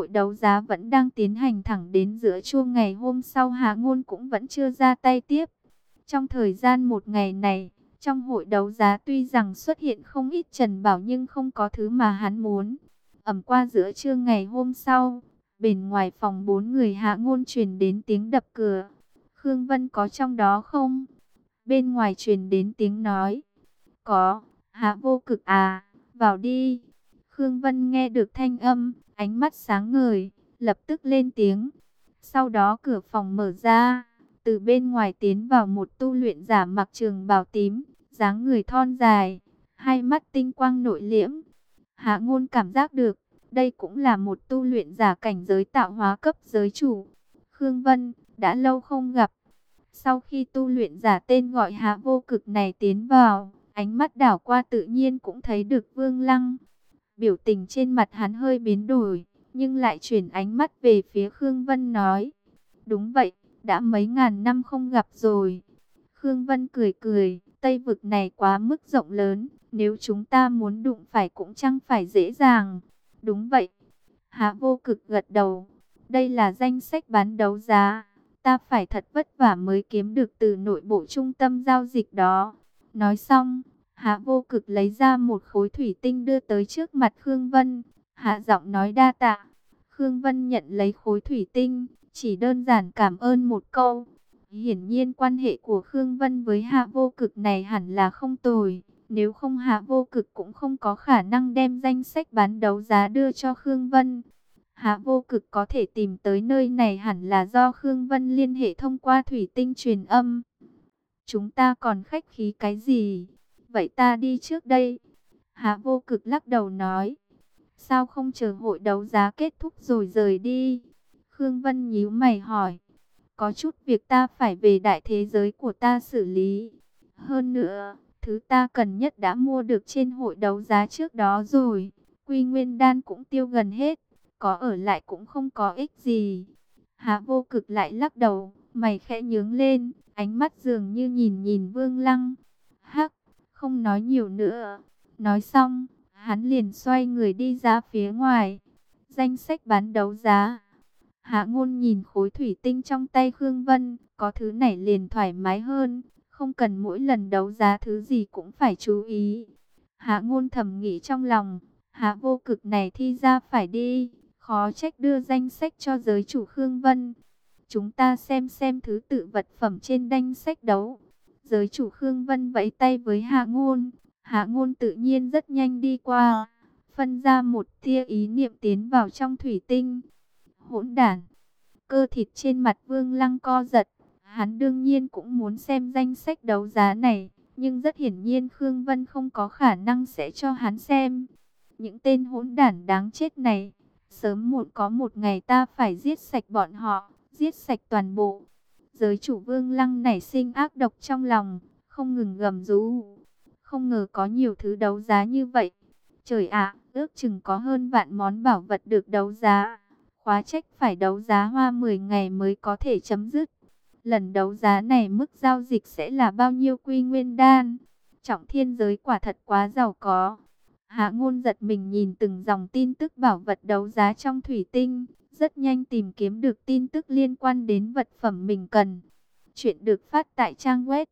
đấu giá vẫn đang tiến hành thẳng đến giữa trưa ngày hôm sau, Hạ Ngôn cũng vẫn chưa ra tay tiếp. Trong thời gian một ngày này, trong hội đấu giá tuy rằng xuất hiện không ít trần bảo nhưng không có thứ mà hắn muốn. Ầm qua giữa trưa ngày hôm sau, bên ngoài phòng 4 người Hạ Ngôn truyền đến tiếng đập cửa. Khương Vân có trong đó không? Bên ngoài truyền đến tiếng nói. Có, Hạ Vô Cực à, vào đi. Khương Vân nghe được thanh âm, ánh mắt sáng ngời, lập tức lên tiếng. Sau đó cửa phòng mở ra, từ bên ngoài tiến vào một tu luyện giả mặc trường bào tím, dáng người thon dài, hai mắt tinh quang nội liễm. Hạ Ngôn cảm giác được, đây cũng là một tu luyện giả cảnh giới tạo hóa cấp giới chủ. Khương Vân, đã lâu không gặp. Sau khi tu luyện giả tên gọi Hạ Vô Cực này tiến vào, ánh mắt đảo qua tự nhiên cũng thấy được Vương Lăng. Biểu tình trên mặt hắn hơi biến đổi, nhưng lại chuyển ánh mắt về phía Khương Vân nói. Đúng vậy, đã mấy ngàn năm không gặp rồi. Khương Vân cười cười, Tây vực này quá mức rộng lớn, nếu chúng ta muốn đụng phải cũng chẳng phải dễ dàng. Đúng vậy. Hạ Vô Cực gật đầu. Đây là danh sách bán đấu giá. Ta phải thật vất vả mới kiếm được từ nội bộ trung tâm giao dịch đó. Nói xong, Hạ Vô Cực lấy ra một khối thủy tinh đưa tới trước mặt Khương Vân. Hạ giọng nói đa tạ. Khương Vân nhận lấy khối thủy tinh, chỉ đơn giản cảm ơn một câu. Hiển nhiên quan hệ của Khương Vân với Hạ Vô Cực này hẳn là không tồi. Nếu không Hạ Vô Cực cũng không có khả năng đem danh sách bán đấu giá đưa cho Khương Vân. Hạ Vô Cực có thể tìm tới nơi này hẳn là do Khương Vân liên hệ thông qua thủy tinh truyền âm. Chúng ta còn khách khí cái gì? Vậy ta đi trước đây. Hạ Vô Cực lắc đầu nói. Sao không chờ hội đấu giá kết thúc rồi rời đi? Khương Vân nhíu mày hỏi. Có chút việc ta phải về đại thế giới của ta xử lý. Hơn nữa, thứ ta cần nhất đã mua được trên hội đấu giá trước đó rồi. Quy Nguyên Đan cũng tiêu gần hết. Có ở lại cũng không có ích gì. Hạ Vô Cực lại lắc đầu, mày khẽ nhướng lên, ánh mắt dường như nhìn nhìn Vương Lăng. Hắc, không nói nhiều nữa. Nói xong, hắn liền xoay người đi ra phía ngoài. Danh sách bán đấu giá. Hạ Ngôn nhìn khối thủy tinh trong tay Khương Vân, có thứ này liền thoải mái hơn, không cần mỗi lần đấu giá thứ gì cũng phải chú ý. Hạ Ngôn thầm nghĩ trong lòng, Hạ Vô Cực này thi ra phải đi, khó trách đưa danh sách cho giới chủ Khương Vân. Chúng ta xem thứ tự vật phẩm trên danh sách đấu. Giới chủ Khương Vân vẫy tay với Hạ Ngôn, Hạ Ngôn tự nhiên rất nhanh đi qua, phân ra một tia ý niệm tiến vào trong thủy tinh. Hỗn đản. Cơ thịt trên mặt Vương Lăng co giật. Hắn đương nhiên cũng muốn xem danh sách đấu giá này, nhưng rất hiển nhiên Khương Vân không có khả năng sẽ cho hắn xem. Những tên hỗn đản đáng chết này, sớm muộn có một ngày ta phải giết sạch bọn họ, giết sạch toàn bộ. Giới chủ Vương Lăng nảy sinh ác độc trong lòng, không ngừng gầm rú. Không ngờ có nhiều thứ đấu giá như vậy. Trời ạ, ước chừng có hơn vạn món bảo vật được đấu giá. Khóa trách phải đấu giá hoa 10 ngày mới có thể chấm dứt. Lần đấu giá này mức giao dịch sẽ là bao nhiêu Quy Nguyên Đan? Trọng Thiên giới quả thật quá giàu có. Hạ Ngôn giật mình nhìn từng dòng tin tức bảo vật đấu giá trong thủy tinh, rất nhanh tìm kiếm được tin tức liên quan đến vật phẩm mình cần. Chuyện được phát tại trang web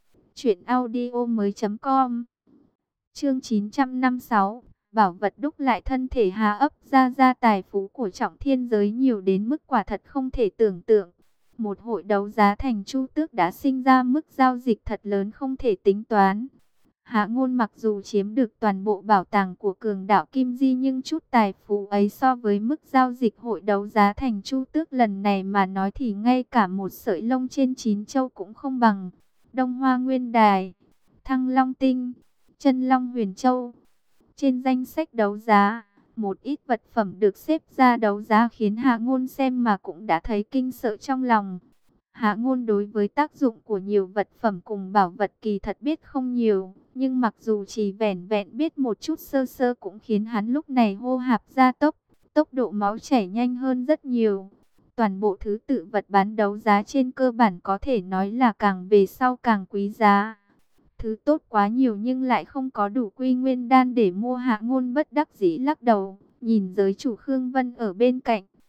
truyệnaudiomoi.com. Chương 956, bảo vật đúc lại thân thể Hà ấp ra tài phú của Trọng Thiên giới nhiều đến mức quả thật không thể tưởng tượng. Một hội đấu giá thành Chu Tước đã sinh ra mức giao dịch thật lớn không thể tính toán. Hạ Ngôn mặc dù chiếm được toàn bộ bảo tàng của cường đạo Kim Di nhưng chút tài phú ấy so với mức giao dịch hội đấu giá thành Chu Tước lần này mà nói thì ngay cả một sợi lông trên 9 châu cũng không bằng. Đông Hoa Nguyên Đài, Thăng Long Tinh, Chân Long Huyền Châu. Trên danh sách đấu giá, một ít vật phẩm được xếp ra đấu giá khiến Hạ Ngôn xem mà cũng đã thấy kinh sợ trong lòng. Hạ Ngôn đối với tác dụng của nhiều vật phẩm cùng bảo vật kỳ thật biết không nhiều, nhưng mặc dù chỉ vẻn vẹn biết một chút sơ sơ cũng khiến hắn lúc này hô hạp gia tốc, tốc độ máu chảy nhanh hơn rất nhiều. Toàn bộ thứ tự vật bán đấu giá trên cơ bản có thể nói là càng về sau càng quý giá. Thứ tốt quá nhiều nhưng lại không có đủ Quy Nguyên Đan để mua. Hạ Ngôn bất đắc dĩ lắc đầu, nhìn giới chủ Khương Vân ở bên cạnh,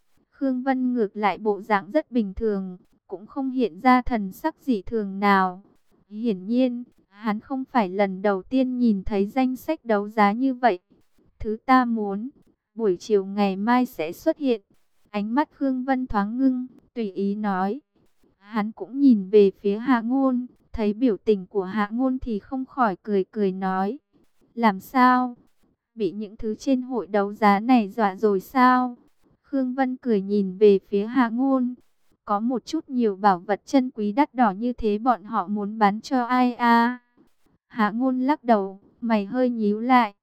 Khương Vân ngược lại bộ dạng rất bình thường, cũng không hiện ra thần sắc dị thường nào. Hiển nhiên, hắn không phải lần đầu tiên nhìn thấy danh sách đấu giá như vậy. Thứ ta muốn, buổi chiều ngày mai sẽ xuất hiện. Ánh mắt Khương Vân thoáng ngưng, tùy ý nói. Hắn cũng nhìn về phía Hạ Ngôn, thấy biểu tình của Hạ Ngôn thì không khỏi cười cười nói. Làm sao? Bị những thứ trên hội đấu giá này dọa rồi sao? Khương Vân cười nhìn về phía Hạ Ngôn. Có một chút nhiều bảo vật chân quý đắt đỏ như thế bọn họ muốn bán cho ai à? Hạ Ngôn lắc đầu, mày hơi nhíu lại.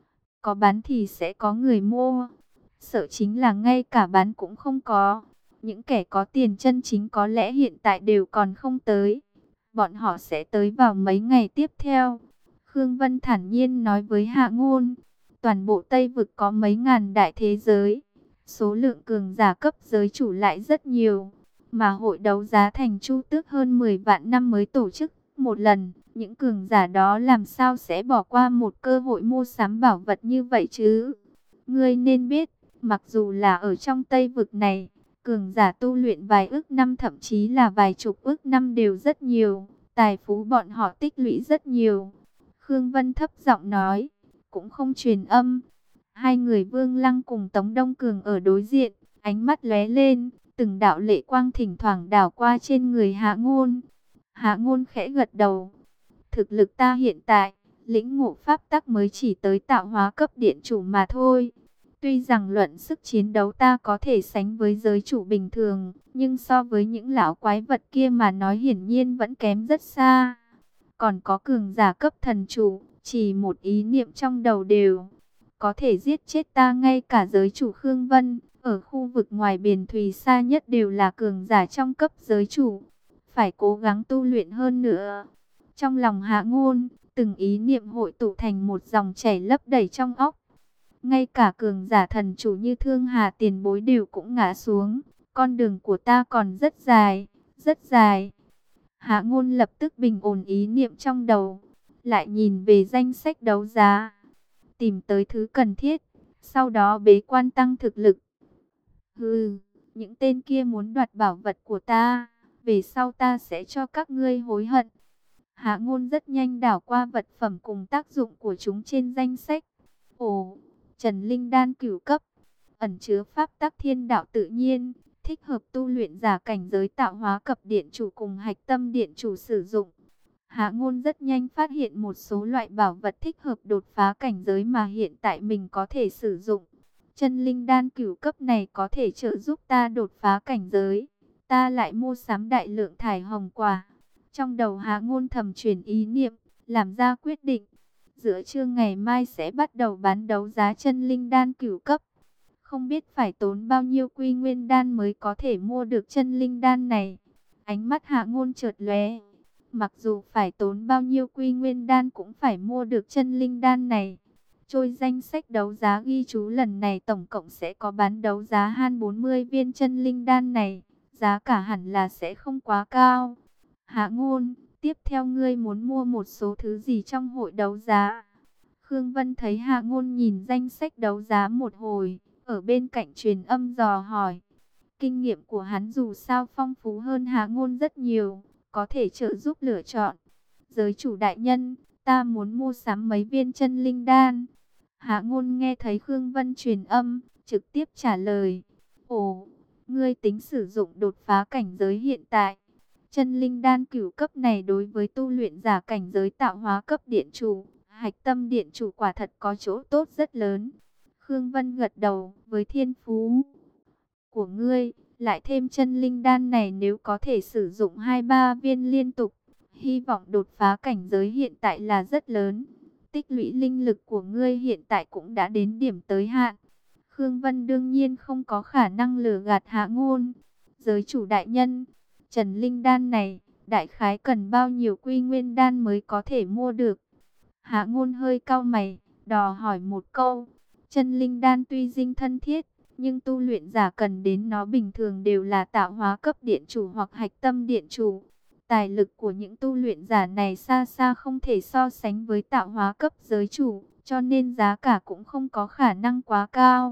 Có bán thì sẽ có người mua. Sợ chính là ngay cả bán cũng không có. Những kẻ có tiền chân chính có lẽ hiện tại đều còn không tới. Bọn họ sẽ tới vào mấy ngày tiếp theo. Khương Vân thản nhiên nói với Hạ Ngôn. Toàn bộ Tây Vực có mấy ngàn đại thế giới. Số lượng cường giả cấp giới chủ lại rất nhiều. Mà hội đấu giá thành Chu Tước hơn 10 vạn năm mới tổ chức một lần. Những cường giả đó làm sao sẽ bỏ qua một cơ hội mua sắm bảo vật như vậy chứ? Ngươi nên biết, mặc dù là ở trong Tây Vực này, cường giả tu luyện vài ức năm thậm chí là vài chục ức năm đều rất nhiều. Tài phú bọn họ tích lũy rất nhiều. Khương Vân thấp giọng nói, cũng không truyền âm. Hai người Vương Lăng cùng Tống Đông Cường ở đối diện, ánh mắt lóe lên, từng đạo lệ quang thỉnh thoảng đảo qua trên người Hạ Ngôn. Hạ Ngôn khẽ gật đầu. Thực lực ta hiện tại, lĩnh ngộ pháp tắc mới chỉ tới tạo hóa cấp điện chủ mà thôi. Tuy rằng luận sức chiến đấu ta có thể sánh với giới chủ bình thường, nhưng so với những lão quái vật kia mà nói hiển nhiên vẫn kém rất xa. Còn có cường giả cấp thần chủ, chỉ một ý niệm trong đầu đều có thể giết chết ta. Ngay cả giới chủ Khương Vân, ở khu vực ngoài biển thùy xa nhất đều là cường giả trong cấp giới chủ. Phải cố gắng tu luyện hơn nữa. Trong lòng Hạ Ngôn, từng ý niệm hội tụ thành một dòng chảy lấp đầy trong óc. Ngay cả cường giả thần chủ như Thương Hà tiền bối đều cũng ngã xuống. Con đường của ta còn rất dài, rất dài. Hạ Ngôn lập tức bình ổn ý niệm trong đầu, lại nhìn về danh sách đấu giá, tìm tới thứ cần thiết, sau đó bế quan tăng thực lực. Những tên kia muốn đoạt bảo vật của ta, về sau ta sẽ cho các ngươi hối hận. Hạ Ngôn rất nhanh đảo qua vật phẩm cùng tác dụng của chúng trên danh sách. Ồ, Trần Linh đan cửu cấp, ẩn chứa pháp tắc thiên đạo tự nhiên, thích hợp tu luyện giả cảnh giới tạo hóa cấp điện chủ cùng hạch tâm điện chủ sử dụng. Hạ Ngôn rất nhanh phát hiện một số loại bảo vật thích hợp đột phá cảnh giới mà hiện tại mình có thể sử dụng. Chân linh đan cửu cấp này có thể trợ giúp ta đột phá cảnh giới. Ta lại mua sắm đại lượng thải hồng quả. Trong đầu Hạ Ngôn thầm chuyển ý niệm, làm ra quyết định. Giữa trưa ngày mai sẽ bắt đầu bán đấu giá chân linh đan cửu cấp. Không biết phải tốn bao nhiêu quy nguyên đan mới có thể mua được chân linh đan này. Ánh mắt Hạ Ngôn chợt lóe. Mặc dù phải tốn bao nhiêu quy nguyên đan cũng phải mua được chân linh đan này. Trôi danh sách đấu giá ghi chú lần này tổng cộng sẽ có bán đấu giá han 40 viên chân linh đan này. Giá cả hẳn là sẽ không quá cao. Hạ Ngôn, tiếp theo ngươi muốn mua một số thứ gì trong hội đấu giá? Khương Vân thấy Hạ Ngôn nhìn danh sách đấu giá một hồi, ở bên cạnh truyền âm dò hỏi. Kinh nghiệm của hắn dù sao phong phú hơn Hạ Ngôn rất nhiều, có thể trợ giúp lựa chọn. Giới chủ đại nhân, ta muốn mua sắm mấy viên chân linh đan. Hạ Ngôn nghe thấy Khương Vân truyền âm, trực tiếp trả lời. Ồ, ngươi tính sử dụng đột phá cảnh giới hiện tại. Chân linh đan cửu cấp này đối với tu luyện giả cảnh giới tạo hóa cấp điện chủ, hạch tâm điện chủ quả thật có chỗ tốt rất lớn. Khương Vân gật đầu, với thiên phú của ngươi, lại thêm chân linh đan này nếu có thể sử dụng 2-3 viên liên tục, hy vọng đột phá cảnh giới hiện tại là rất lớn. Tích lũy linh lực của ngươi hiện tại cũng đã đến điểm tới hạn. Khương Vân đương nhiên không có khả năng lừa gạt Hạ Ngôn. Giới chủ đại nhân, Trần linh đan này, đại khái cần bao nhiêu quy nguyên đan mới có thể mua được? Hạ Ngôn hơi cau mày, đò hỏi một câu. Chân linh đan tuy dinh thân thiết, nhưng tu luyện giả cần đến nó bình thường đều là tạo hóa cấp điện chủ hoặc hạch tâm điện chủ. Tài lực của những tu luyện giả này xa xa không thể so sánh với tạo hóa cấp giới chủ, cho nên giá cả cũng không có khả năng quá cao.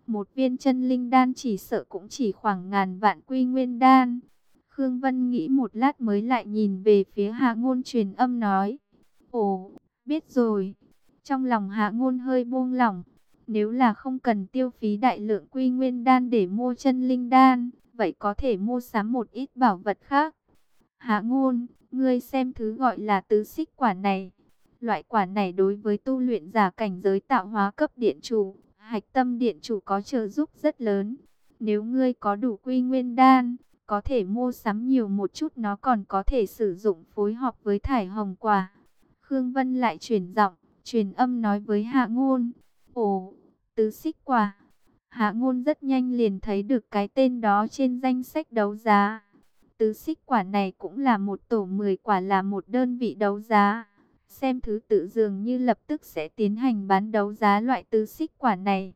Một viên chân linh đan chỉ sợ cũng chỉ khoảng ngàn vạn quy nguyên đan. Khương Vân nghĩ một lát mới lại nhìn về phía Hạ Ngôn, truyền âm nói: ồ, biết rồi. Trong lòng Hạ Ngôn hơi buông lỏng. Nếu là không cần tiêu phí đại lượng quy nguyên đan để mua chân linh đan, vậy có thể mua sắm một ít bảo vật khác. Hạ Ngôn, ngươi xem thứ gọi là tứ xích quả này. Loại quả này đối với tu luyện giả cảnh giới tạo hóa cấp điện chủ, hạch tâm điện chủ có trợ giúp rất lớn. Nếu ngươi có đủ quy nguyên đan, có thể mua sắm nhiều một chút, nó còn có thể sử dụng phối hợp với thải hồng quả. Khương Vân lại chuyển giọng, truyền âm nói với Hạ Ngôn: ồ, tứ xích quả. Hạ Ngôn rất nhanh liền thấy được cái tên đó trên danh sách đấu giá. Tứ xích quả này cũng là một tổ 10 quả, là một đơn vị đấu giá. Xem thứ tự dường như lập tức sẽ tiến hành bán đấu giá loại tứ xích quả này.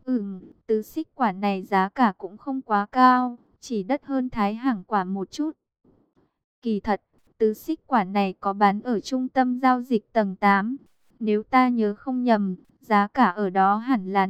Tứ xích quả này giá cả cũng không quá cao, chỉ đắt hơn thái hằng quả một chút. Kỳ thật, tứ xích quả này có bán ở trung tâm giao dịch tầng 8. Nếu ta nhớ không nhầm, giá cả ở đó hẳn là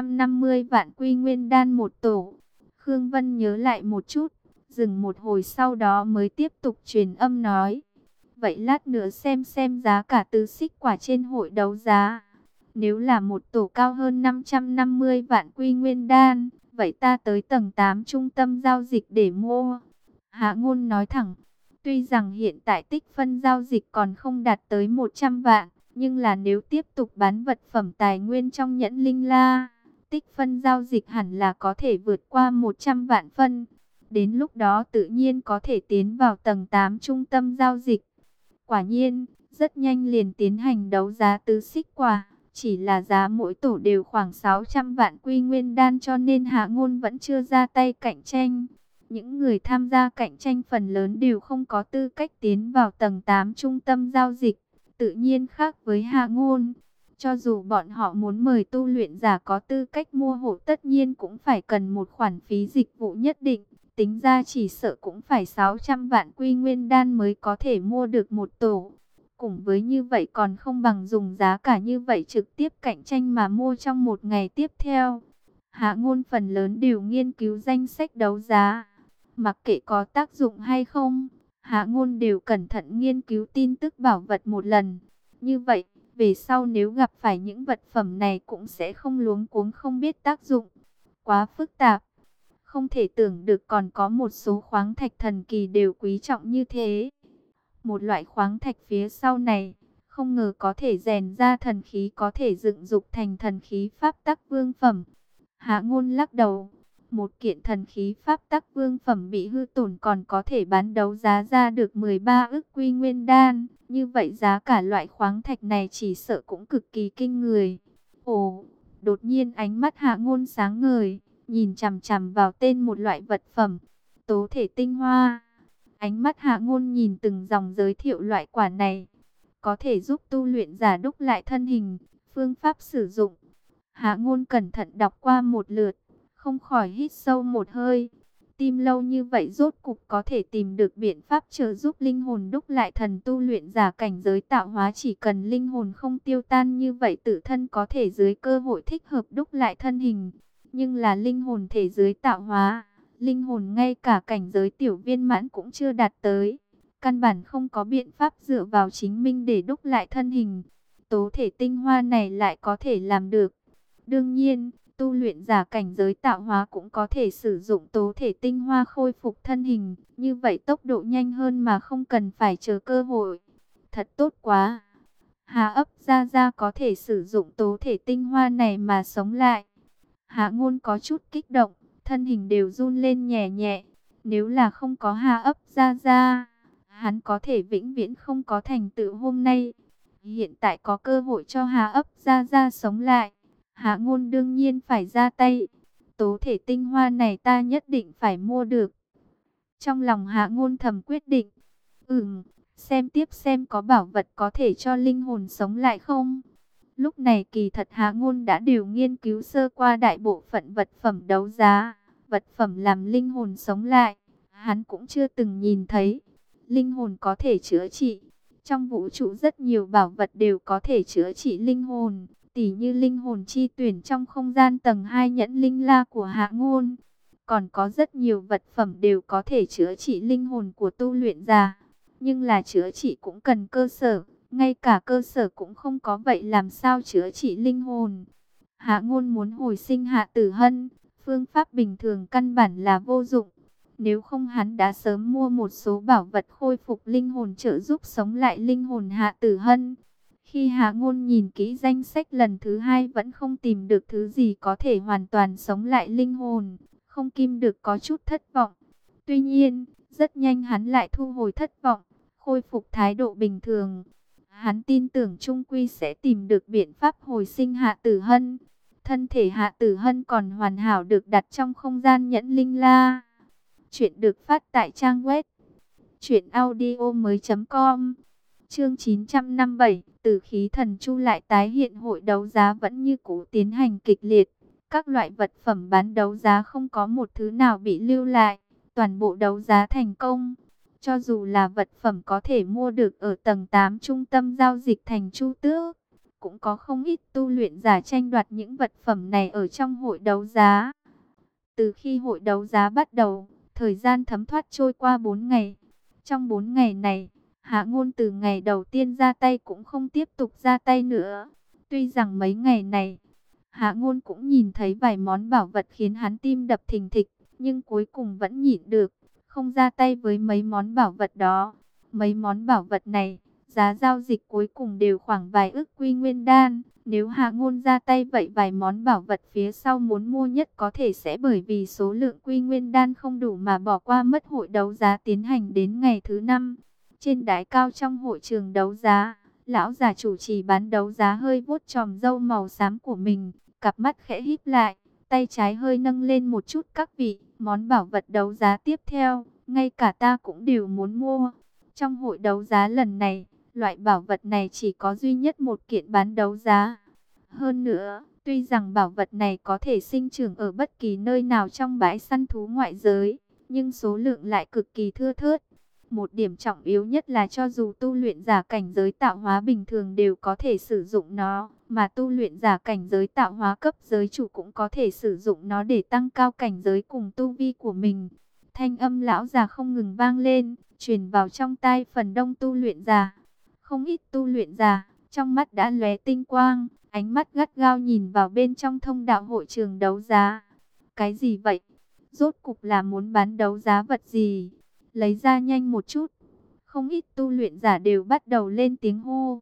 550 vạn quy nguyên đan một tổ. Khương Vân nhớ lại một chút, dừng một hồi sau đó mới tiếp tục truyền âm nói: vậy lát nữa xem giá cả tứ xích quả trên hội đấu giá. Nếu là một tổ cao hơn 550 vạn quy nguyên đan, vậy ta tới tầng 8 trung tâm giao dịch để mua. Hạ Ngôn nói thẳng, tuy rằng hiện tại tích phân giao dịch còn không đạt tới 100 vạn, nhưng là nếu tiếp tục bán vật phẩm tài nguyên trong nhẫn linh la, tích phân giao dịch hẳn là có thể vượt qua 100 vạn phân. Đến lúc đó tự nhiên có thể tiến vào tầng 8 trung tâm giao dịch. Quả nhiên, rất nhanh liền tiến hành đấu giá tứ xích quả. Chỉ là giá mỗi tổ đều khoảng 600 vạn quy nguyên đan, cho nên Hạ Ngôn vẫn chưa ra tay cạnh tranh. Những người tham gia cạnh tranh phần lớn đều không có tư cách tiến vào tầng 8 trung tâm giao dịch. Tự nhiên khác với Hạ Ngôn. Cho dù bọn họ muốn mời tu luyện giả có tư cách mua hộ, tất nhiên cũng phải cần một khoản phí dịch vụ nhất định. Tính ra chỉ sợ cũng phải 600 vạn quy nguyên đan mới có thể mua được một tổ. Cùng với như vậy còn không bằng dùng giá cả như vậy trực tiếp cạnh tranh mà mua trong một ngày tiếp theo. Hạ Ngôn phần lớn đều nghiên cứu danh sách đấu giá. Mặc kệ có tác dụng hay không, Hạ Ngôn đều cẩn thận nghiên cứu tin tức bảo vật một lần. Như vậy, về sau nếu gặp phải những vật phẩm này cũng sẽ không luống cuống không biết tác dụng. Quá phức tạp. Không thể tưởng được còn có một số khoáng thạch thần kỳ đều quý trọng như thế. Một loại khoáng thạch phía sau này, không ngờ có thể rèn ra thần khí, có thể dựng dục thành thần khí pháp tắc vương phẩm. Hạ Ngôn lắc đầu, một kiện thần khí pháp tắc vương phẩm bị hư tổn còn có thể bán đấu giá ra được 13 ức quy nguyên đan. Như vậy giá cả loại khoáng thạch này chỉ sợ cũng cực kỳ kinh người. Ồ, đột nhiên ánh mắt Hạ Ngôn sáng ngời, nhìn chằm chằm vào tên một loại vật phẩm, tố thể tinh hoa. Ánh mắt Hạ Ngôn nhìn từng dòng giới thiệu loại quả này, có thể giúp tu luyện giả đúc lại thân hình, phương pháp sử dụng. Hạ Ngôn cẩn thận đọc qua một lượt, không khỏi hít sâu một hơi. Tìm lâu như vậy rốt cục có thể tìm được biện pháp trợ giúp linh hồn đúc lại thần. Tu luyện giả cảnh giới tạo hóa chỉ cần linh hồn không tiêu tan như vậy tự thân có thể dưới cơ hội thích hợp đúc lại thân hình. Nhưng là linh hồn thể giới tạo hóa, linh hồn ngay cả cảnh giới tiểu viên mãn cũng chưa đạt tới. Căn bản không có biện pháp dựa vào chính mình để đúc lại thân hình. Tố thể tinh hoa này lại có thể làm được. Đương nhiên, tu luyện giả cảnh giới tạo hóa cũng có thể sử dụng tố thể tinh hoa khôi phục thân hình. Như vậy tốc độ nhanh hơn mà không cần phải chờ cơ hội. Thật tốt quá. Hà ấp ra ra có thể sử dụng tố thể tinh hoa này mà sống lại. Hạ Ngôn có chút kích động, thân hình đều run lên nhẹ nhẹ. Nếu là không có Hà ấp ra ra, hắn có thể vĩnh viễn không có thành tựu hôm nay. Hiện tại có cơ hội cho Hà ấp ra ra sống lại, Hạ Ngôn đương nhiên phải ra tay. Tố thể tinh hoa này ta nhất định phải mua được. Trong lòng Hạ Ngôn thầm quyết định. Xem tiếp xem có bảo vật có thể cho linh hồn sống lại không. Lúc này kỳ thật Hạ Ngôn đã đều nghiên cứu sơ qua đại bộ phận vật phẩm đấu giá. Vật phẩm làm linh hồn sống lại, hắn cũng chưa từng nhìn thấy. Linh hồn có thể chữa trị. Trong vũ trụ rất nhiều bảo vật đều có thể chữa trị linh hồn. tỉ như linh hồn chi tuyển trong không gian tầng 2 nhẫn linh la của Hạ Ngôn. Còn có rất nhiều vật phẩm đều có thể chữa trị linh hồn của tu luyện giả. Nhưng là chữa trị cũng cần cơ sở, ngay cả cơ sở cũng không có, vậy làm sao chữa trị linh hồn? Hạ Ngôn muốn hồi sinh Hạ Tử Hân, phương pháp bình thường căn bản là vô dụng. Nếu không hắn đã sớm mua một số bảo vật khôi phục linh hồn trợ giúp sống lại linh hồn Hạ Tử Hân. Khi Hạ Ngôn nhìn kỹ danh sách lần thứ 2 vẫn không tìm được thứ gì có thể hoàn toàn sống lại linh hồn, không kim được có chút thất vọng. Tuy nhiên, rất nhanh hắn lại thu hồi thất vọng, khôi phục thái độ bình thường. Hắn tin tưởng trung quy sẽ tìm được biện pháp hồi sinh Hạ Tử Hân. Thân thể Hạ Tử Hân còn hoàn hảo được đặt trong không gian nhẫn linh la. Chuyện được phát tại trang web truyệnaudiomoi.com. Chương 957, Tử khí thần chu lại tái hiện, hội đấu giá vẫn như cũ tiến hành kịch liệt. Các loại vật phẩm bán đấu giá không có một thứ nào bị lưu lại, toàn bộ đấu giá thành công. Cho dù là vật phẩm có thể mua được ở tầng 8 trung tâm giao dịch thành Chu Tước, cũng có không ít tu luyện giả tranh đoạt những vật phẩm này ở trong hội đấu giá. Từ khi hội đấu giá bắt đầu, thời gian thấm thoát trôi qua 4 ngày. Trong 4 ngày này, Hạ Ngôn từ ngày đầu tiên ra tay cũng không tiếp tục ra tay nữa. Tuy rằng mấy ngày này, Hạ Ngôn cũng nhìn thấy vài món bảo vật khiến hắn tim đập thình thịch, nhưng cuối cùng vẫn nhịn được, không ra tay với mấy món bảo vật đó. Mấy món bảo vật này, giá giao dịch cuối cùng đều khoảng vài ức quy nguyên đan. Nếu Hạ Ngôn ra tay vậy vài món bảo vật phía sau muốn mua nhất có thể sẽ bởi vì số lượng quy nguyên đan không đủ mà bỏ qua mất. Hội đấu giá tiến hành đến ngày thứ 5. Trên đài cao trong hội trường đấu giá, lão già chủ trì bán đấu giá hơi vuốt chòm râu màu xám của mình, cặp mắt khẽ híp lại, tay trái hơi nâng lên một chút. Các vị, món bảo vật đấu giá tiếp theo, ngay cả ta cũng đều muốn mua. Trong hội đấu giá lần này, loại bảo vật này chỉ có duy nhất một kiện bán đấu giá. Hơn nữa, tuy rằng bảo vật này có thể sinh trưởng ở bất kỳ nơi nào trong bãi săn thú ngoại giới, nhưng số lượng lại cực kỳ thưa thớt. Một điểm trọng yếu nhất là cho dù tu luyện giả cảnh giới tạo hóa bình thường đều có thể sử dụng nó, mà tu luyện giả cảnh giới tạo hóa cấp giới chủ cũng có thể sử dụng nó để tăng cao cảnh giới cùng tu vi của mình. Thanh âm lão già không ngừng vang lên, truyền vào trong tai phần đông tu luyện giả. Không ít tu luyện giả, trong mắt đã lóe tinh quang, ánh mắt gắt gao nhìn vào bên trong thông đạo hội trường đấu giá. Cái gì vậy? Rốt cục là muốn bán đấu giá vật gì? Lấy ra nhanh một chút. Không ít tu luyện giả đều bắt đầu lên tiếng hô.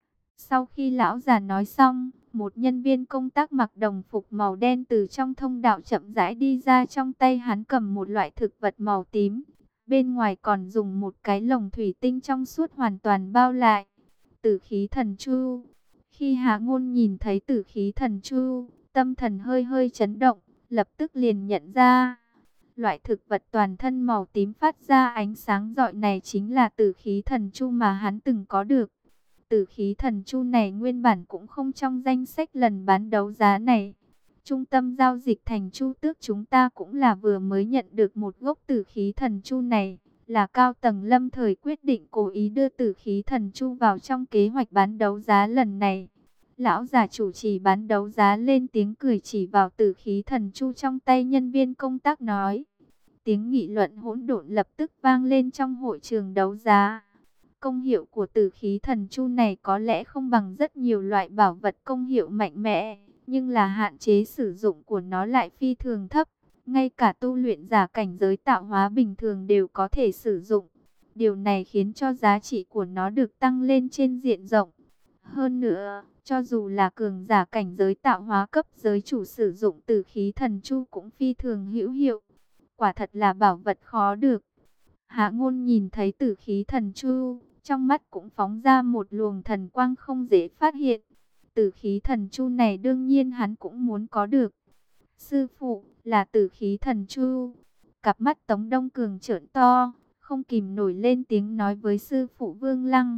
Sau khi lão già nói xong, một nhân viên công tác mặc đồng phục màu đen từ trong thông đạo chậm rãi đi ra, trong tay hắn cầm một loại thực vật màu tím. Bên ngoài còn dùng một cái lồng thủy tinh trong suốt hoàn toàn bao lại. Tử khí thần chu. Khi Hạ Ngôn nhìn thấy tử khí thần chu, tâm thần hơi hơi chấn động, lập tức liền nhận ra. Loại thực vật toàn thân màu tím phát ra ánh sáng rọi này chính là tử khí thần chu mà hắn từng có được. Tử khí thần chu này nguyên bản cũng không trong danh sách lần bán đấu giá này. Trung tâm giao dịch thành Chu Tước chúng ta cũng là vừa mới nhận được một gốc tử khí thần chu này. Là cao tầng lâm thời quyết định cố ý đưa tử khí thần chu vào trong kế hoạch bán đấu giá lần này. Lão già chủ trì bán đấu giá lên tiếng cười chỉ vào tử khí thần chu trong tay nhân viên công tác nói. Tiếng nghị luận hỗn độn lập tức vang lên trong hội trường đấu giá. Công hiệu của tử khí thần chu này có lẽ không bằng rất nhiều loại bảo vật công hiệu mạnh mẽ, nhưng là hạn chế sử dụng của nó lại phi thường thấp. Ngay cả tu luyện giả cảnh giới tạo hóa bình thường đều có thể sử dụng. Điều này khiến cho giá trị của nó được tăng lên trên diện rộng. Hơn nữa, cho dù là cường giả cảnh giới tạo hóa cấp giới chủ sử dụng tử khí thần chu cũng phi thường hữu hiệu. Quả thật là bảo vật khó được. Hạ Ngôn nhìn thấy tử khí thần chu, trong mắt cũng phóng ra một luồng thần quang không dễ phát hiện. Tử khí thần chu này đương nhiên hắn cũng muốn có được. Sư phụ, là tử khí thần chu. Cặp mắt Tống Đông Cường trợn to, không kìm nổi lên tiếng nói với sư phụ Vương Lăng.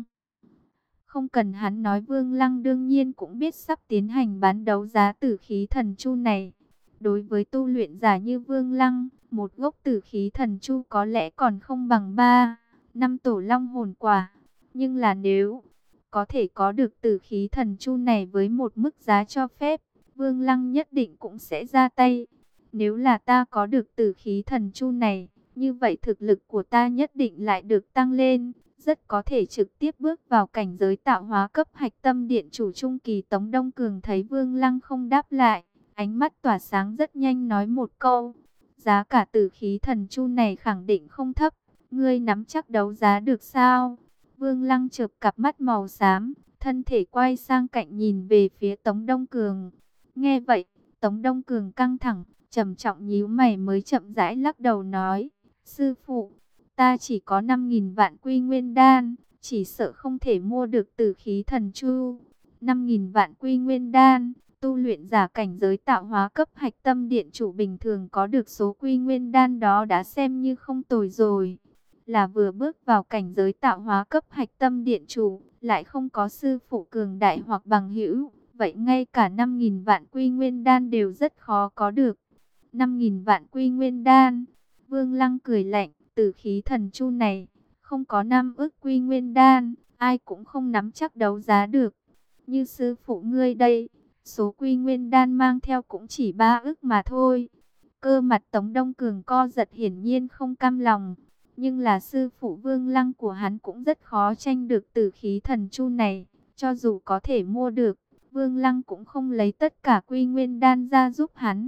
Không cần hắn nói, Vương Lăng đương nhiên cũng biết sắp tiến hành bán đấu giá tử khí thần chu này. Đối với tu luyện giả như Vương Lăng, một gốc tử khí thần chu có lẽ còn không bằng 3, 5 tổ long hồn quả. Nhưng là nếu có thể có được tử khí thần chu này với một mức giá cho phép, Vương Lăng nhất định cũng sẽ ra tay. Nếu là ta có được tử khí thần chu này, như vậy thực lực của ta nhất định lại được tăng lên, rất có thể trực tiếp bước vào cảnh giới tạo hóa cấp hạch tâm điện chủ trung kỳ. Tống Đông Cường thấy Vương Lăng không đáp lại, ánh mắt tỏa sáng rất nhanh nói một câu, giá cả tử khí thần chu này khẳng định không thấp, ngươi nắm chắc đấu giá được sao? Vương Lăng chợp cặp mắt màu xám, thân thể quay sang cạnh nhìn về phía Tống Đông Cường. Nghe vậy, Tống Đông Cường căng thẳng, trầm trọng nhíu mày mới chậm rãi lắc đầu nói, sư phụ, ta chỉ có 5.000 vạn quy nguyên đan, chỉ sợ không thể mua được tử khí thần chu. 5.000 vạn quy nguyên đan, tu luyện giả cảnh giới tạo hóa cấp hạch tâm điện chủ bình thường có được số quy nguyên đan đó đã xem như không tồi rồi. Là vừa bước vào cảnh giới tạo hóa cấp hạch tâm điện chủ, lại không có sư phụ cường đại hoặc bằng hữu, vậy ngay cả 5.000 vạn quy nguyên đan đều rất khó có được. 5.000 vạn quy nguyên đan, Vương Lăng cười lạnh, tử khí thần chu này, không có 5 ức quy nguyên đan, ai cũng không nắm chắc đấu giá được. Như sư phụ ngươi đây, số quy nguyên đan mang theo cũng chỉ 3 ức mà thôi. Cơ mặt Tống Đông Cường co giật, hiển nhiên không cam lòng. Nhưng là sư phụ Vương Lăng của hắn cũng rất khó tranh được tử khí thần chu này. Cho dù có thể mua được, Vương Lăng cũng không lấy tất cả quy nguyên đan ra giúp hắn.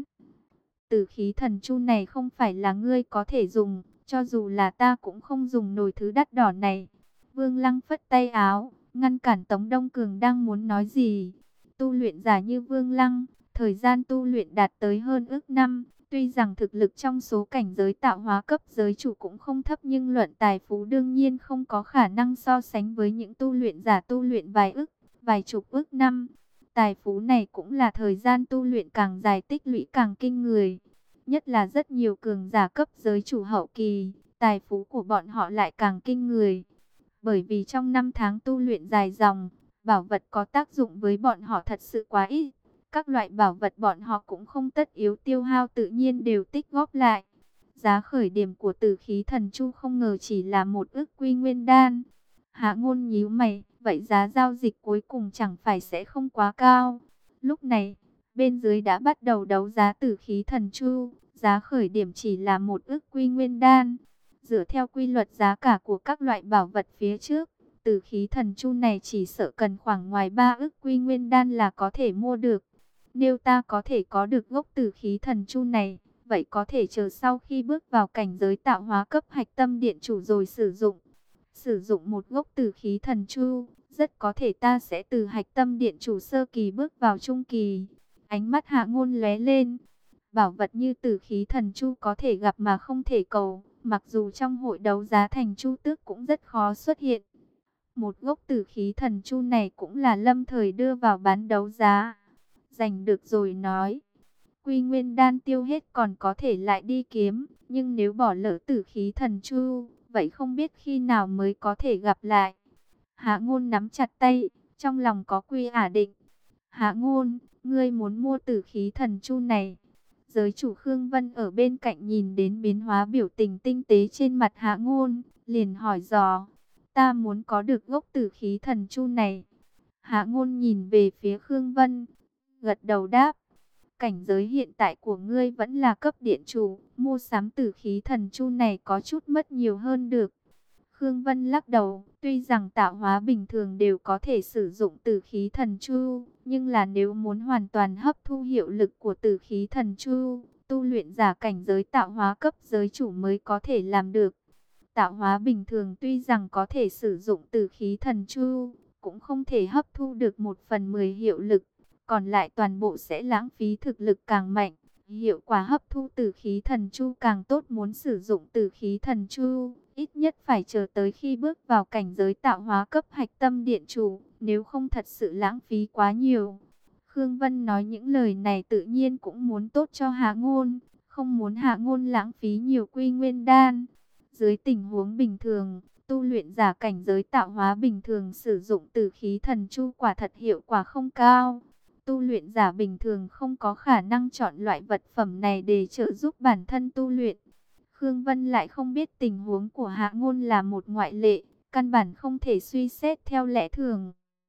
Tử khí thần chu này không phải là ngươi có thể dùng, cho dù là ta cũng không dùng nổi thứ đắt đỏ này. Vương Lăng phất tay áo, ngăn cản Tống Đông Cường đang muốn nói gì. Tu luyện giả như Vương Lăng, thời gian tu luyện đạt tới hơn ước năm. Tuy rằng thực lực trong số cảnh giới tạo hóa cấp giới chủ cũng không thấp, nhưng luận tài phú đương nhiên không có khả năng so sánh với những tu luyện giả tu luyện vài ức, vài chục ức năm. Tài phú này cũng là thời gian tu luyện càng dài tích lũy càng kinh người. Nhất là rất nhiều cường giả cấp giới chủ hậu kỳ, tài phú của bọn họ lại càng kinh người. Bởi vì trong 5 tháng tu luyện dài dòng, bảo vật có tác dụng với bọn họ thật sự quá ít. Các loại bảo vật bọn họ cũng không tất yếu tiêu hao, tự nhiên đều tích góp lại. Giá khởi điểm của tử khí thần chu không ngờ chỉ là 1 ức quy nguyên đan. Hạ Ngôn nhíu mày, vậy giá giao dịch cuối cùng chẳng phải sẽ không quá cao. Lúc này, bên dưới đã bắt đầu đấu giá tử khí thần chu, giá khởi điểm chỉ là 1 ức quy nguyên đan. Dựa theo quy luật giá cả của các loại bảo vật phía trước, tử khí thần chu này chỉ sợ cần khoảng ngoài 3 ức quy nguyên đan là có thể mua được. Nếu ta có thể có được gốc tử khí thần chu này, vậy có thể chờ sau khi bước vào cảnh giới tạo hóa cấp hạch tâm điện chủ rồi sử dụng. Sử dụng một gốc tử khí thần chu, rất có thể ta sẽ từ hạch tâm điện chủ sơ kỳ bước vào trung kỳ. Ánh mắt Hạ Ngôn lóe lên. Bảo vật như tử khí thần chu có thể gặp mà không thể cầu, mặc dù trong hội đấu giá thành chu tước cũng rất khó xuất hiện. Một gốc tử khí thần chu này cũng là lâm thời đưa vào bán đấu giá. Giành được rồi nói. Quy nguyên đan tiêu hết còn có thể lại đi kiếm, nhưng nếu bỏ lỡ tử khí thần chu, vậy không biết khi nào mới có thể gặp lại. Hạ Ngôn nắm chặt tay, trong lòng có quy ả định. Hạ Ngôn, ngươi muốn mua tử khí thần chu này? Giới chủ Khương Vân ở bên cạnh nhìn đến biến hóa biểu tình tinh tế trên mặt Hạ Ngôn, liền hỏi dò. Ta muốn có được gốc tử khí thần chu này. Hạ Ngôn nhìn về phía Khương Vân, gật đầu đáp. Cảnh giới hiện tại của ngươi vẫn là cấp điện chủ, mua sắm tử khí thần chu này có chút mất nhiều hơn được. Khương Vân lắc đầu, tuy rằng tạo hóa bình thường đều có thể sử dụng tử khí thần chu, nhưng là nếu muốn hoàn toàn hấp thu hiệu lực của tử khí thần chu, tu luyện giả cảnh giới tạo hóa cấp giới chủ mới có thể làm được. Tạo hóa bình thường tuy rằng có thể sử dụng tử khí thần chu, cũng không thể hấp thu được 1/10 hiệu lực, còn lại toàn bộ sẽ lãng phí thực lực càng mạnh. Hiệu quả hấp thu tử khí thần chu càng tốt, muốn sử dụng tử khí thần chu, ít nhất phải chờ tới khi bước vào cảnh giới tạo hóa cấp hạch tâm điện chủ, nếu không thật sự lãng phí quá nhiều. Khương Vân nói những lời này tự nhiên cũng muốn tốt cho Hạ Ngôn, không muốn Hạ Ngôn lãng phí nhiều quy nguyên đan. Dưới tình huống bình thường, tu luyện giả cảnh giới tạo hóa bình thường sử dụng tử khí thần chu quả thật hiệu quả không cao. Tu luyện giả bình thường không có khả năng chọn loại vật phẩm này để trợ giúp bản thân tu luyện. Khương Vân lại không biết tình huống của Hạ Ngôn là một ngoại lệ, căn bản không thể suy xét theo lẽ thường.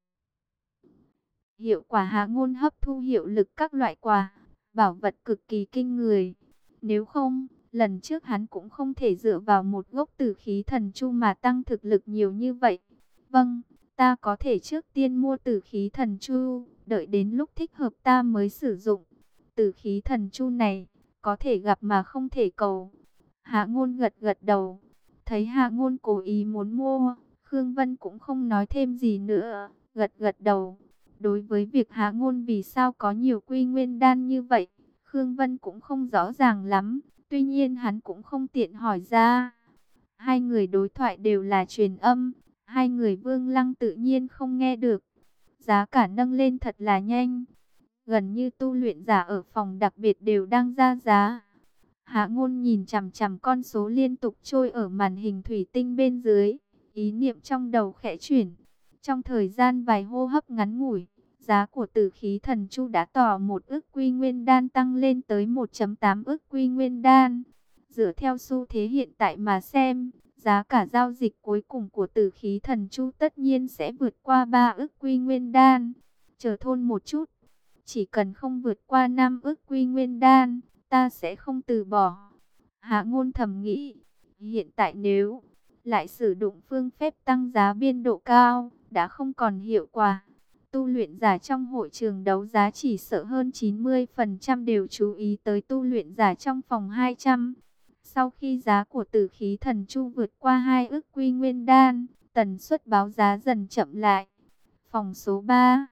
Hiệu quả Hạ Ngôn hấp thu hiệu lực các loại quả, bảo vật cực kỳ kinh người. Nếu không, lần trước hắn cũng không thể dựa vào một gốc tử khí thần chu mà tăng thực lực nhiều như vậy. Vâng, ta có thể trước tiên mua tử khí thần chu, đợi đến lúc thích hợp ta mới sử dụng. Tử khí thần chu này, có thể gặp mà không thể cầu. Hạ Ngôn gật gật đầu. Thấy Hạ Ngôn cố ý muốn mua, Khương Vân cũng không nói thêm gì nữa, gật gật đầu. Đối với việc Hạ Ngôn vì sao có nhiều quy nguyên đan như vậy, Khương Vân cũng không rõ ràng lắm. Tuy nhiên hắn cũng không tiện hỏi ra. Hai người đối thoại đều là truyền âm, hai người Vương Lăng tự nhiên không nghe được. Giá cả nâng lên thật là nhanh. Gần như tu luyện giả ở phòng đặc biệt đều đang ra giá. Hạ Ngôn nhìn chằm chằm con số liên tục trôi ở màn hình thủy tinh bên dưới, ý niệm trong đầu khẽ chuyển. Trong thời gian vài hô hấp ngắn ngủi, giá của tử khí thần chu đã tỏ 1 ức quy nguyên đan tăng lên tới 1,8 ức quy nguyên đan. Dựa theo xu thế hiện tại mà xem, giá cả giao dịch cuối cùng của tử khí thần chu tất nhiên sẽ vượt qua 3 ức quy nguyên đan. Chờ thôn một chút, chỉ cần không vượt qua 5 ức quy nguyên đan, ta sẽ không từ bỏ. Hạ Ngôn thầm nghĩ, hiện tại nếu lại sử dụng phương phép tăng giá biên độ cao, đã không còn hiệu quả. Tu luyện giả trong hội trường đấu giá chỉ sợ hơn 90% đều chú ý tới tu luyện giả trong phòng 200. Sau khi giá của tử khí thần chu vượt qua 2 ức quy nguyên đan, tần suất báo giá dần chậm lại. Phòng số 3,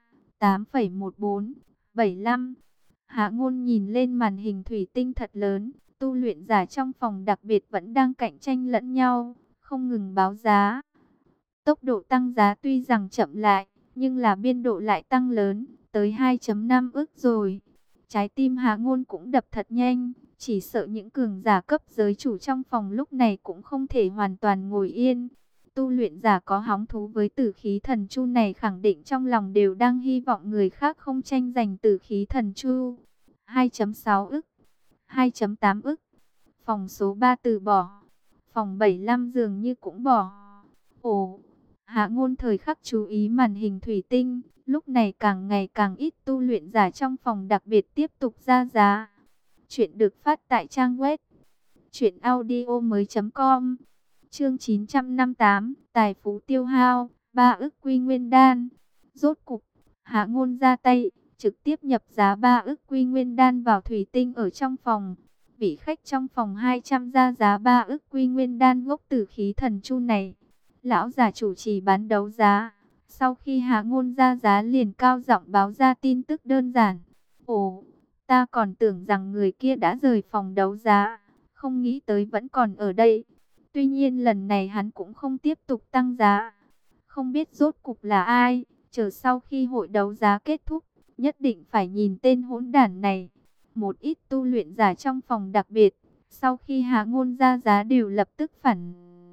8,1475. Hạ Ngôn nhìn lên màn hình thủy tinh thật lớn, tu luyện giả trong phòng đặc biệt vẫn đang cạnh tranh lẫn nhau, không ngừng báo giá. Tốc độ tăng giá tuy rằng chậm lại, nhưng là biên độ lại tăng lớn, tới 2,5 ức rồi. Trái tim Hạ Ngôn cũng đập thật nhanh, chỉ sợ những cường giả cấp giới chủ trong phòng lúc này cũng không thể hoàn toàn ngồi yên. Tu luyện giả có hứng thú với tử khí thần chu này khẳng định trong lòng đều đang hy vọng người khác không tranh giành tử khí thần chu. 2,6 ức, 2,8 ức. Phòng số 3 từ bỏ, phòng 75 dường như cũng bỏ. Ồ, Hạ Ngôn thời khắc chú ý màn hình thủy tinh, lúc này càng ngày càng ít tu luyện giả trong phòng đặc biệt tiếp tục ra giá. Chuyện được phát tại trang web truyệnaudiomoi.com. Chương 958, tài phú tiêu hao, 3 ức quy nguyên đan. Rốt cục, Hạ Ngôn ra tay, trực tiếp nhập giá 3 ức quy nguyên đan vào thủy tinh ở trong phòng. Vị khách trong phòng 200 ra giá 3 ức quy nguyên đan gốc tử khí thần chu này. Lão già chủ trì bán đấu giá, sau khi Hạ Ngôn ra giá liền cao giọng báo ra tin tức đơn giản. Ồ, ta còn tưởng rằng người kia đã rời phòng đấu giá, không nghĩ tới vẫn còn ở đây. Tuy nhiên lần này hắn cũng không tiếp tục tăng giá. Không biết rốt cục là ai, chờ sau khi hội đấu giá kết thúc, nhất định phải nhìn tên hỗn đản này. Một ít tu luyện giả trong phòng đặc biệt, sau khi Hạ Ngôn ra giá đều lập tức phản